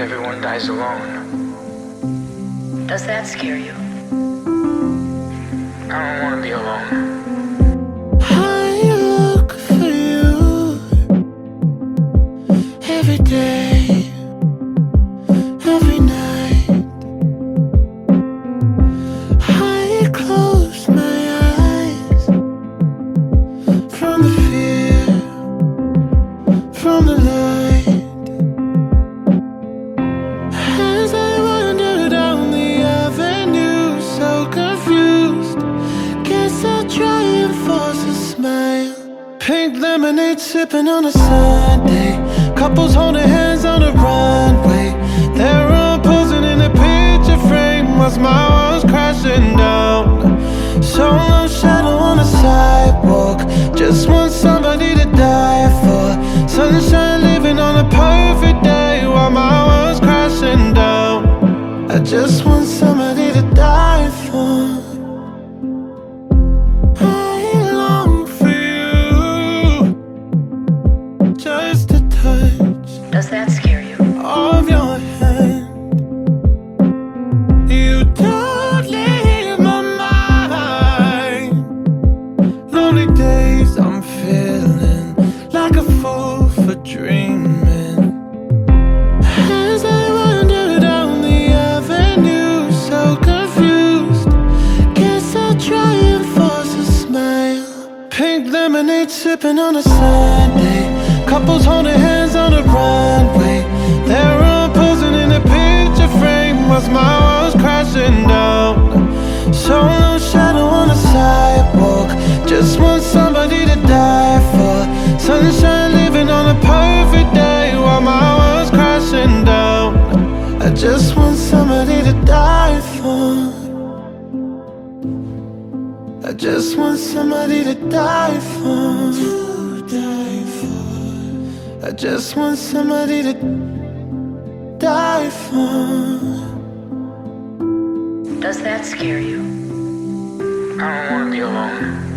everyone dies alone. Does that scare you? I don't want to be alone. I look for you every day, every night. I close my eyes from the fear, from the light. As I wander down the avenue, so confused, guess I'll try and force a smile. Pink lemonade sipping on a Sunday, couples holding hands on a runway. They're all posing in a picture frame whilst my walls crashing down. Solo shadow on the sidewalk, just want somebody to die for. Sunshine living on a perfect day while my world's crashing down. I just want somebody to die for. I long for you, just a touch Does that scare you? of your hand. You don't leave my mind. Lonely days I'm feeling like a fool for dreaming. As I wander down the avenue, so confused, guess I'll try and force a smile. Pink lemonade sipping on a Sunday, couples holding hands on a runway. They're all posing in a picture frame whilst my world's crashing down. Solo shadow on the sidewalk, just want somebody to die for. Sunshine living on a perfect day while my world's crashing down. I just want somebody to die for. I just want somebody to die for. I just want somebody to die for. Does that scare you? I don't want to be alone.